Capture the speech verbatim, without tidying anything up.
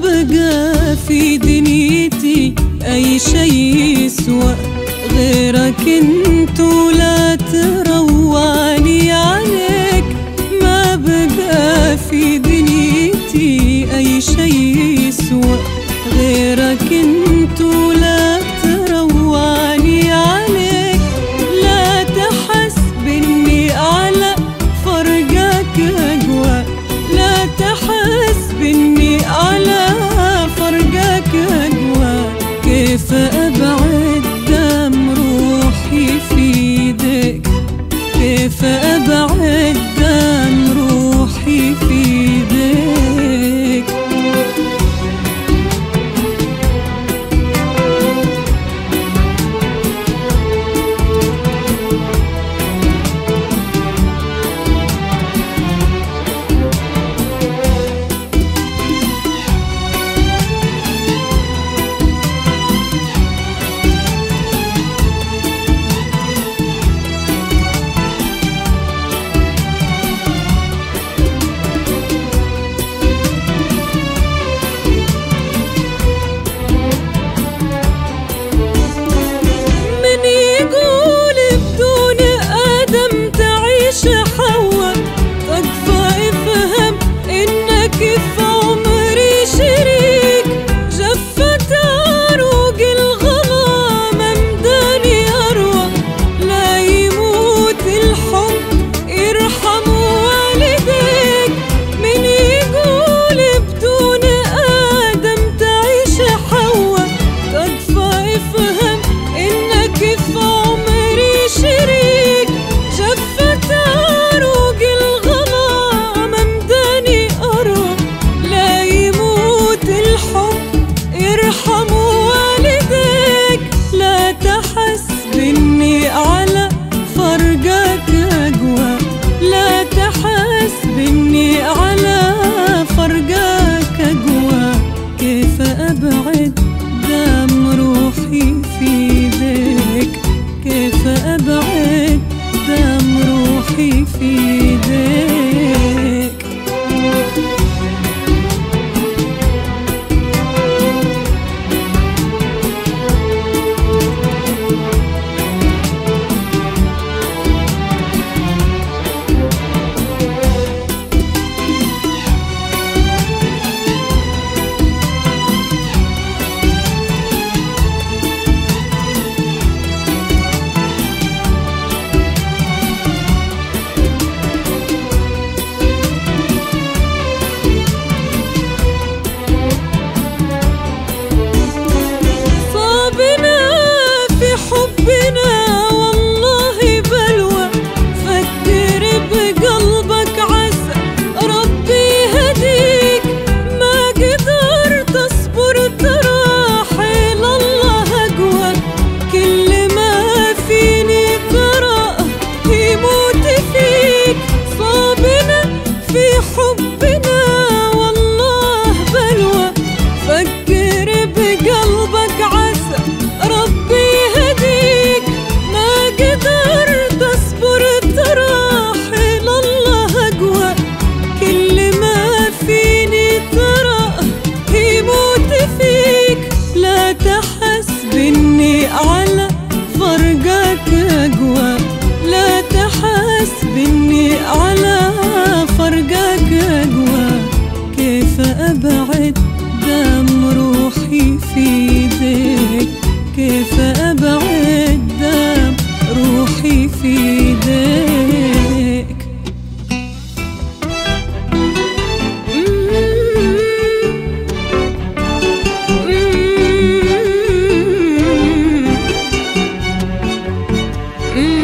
بقى في دنيتي أي شي يسوى غيرك انت، ولا تروعني عليك. ما بقى في دنيتي أي شي يسوى غيرك انت، ولا تروعني عليك. لا تحسب اني على فرقك أقوى، لا تحسب اني على فرقك أقوى. كيف أبعد دم روحي في ايدك، كيف أبعد دم روحي في ايدك. أبعد دم روحي في ايديك، كيف أبعد دم روحي في ايديك. على فرقك أقوى، لا تحسب إني على فرقك أقوى. كيف أبعد دم روحي في ايديك، كيف أبعد دم روحي في ايديك. Mm.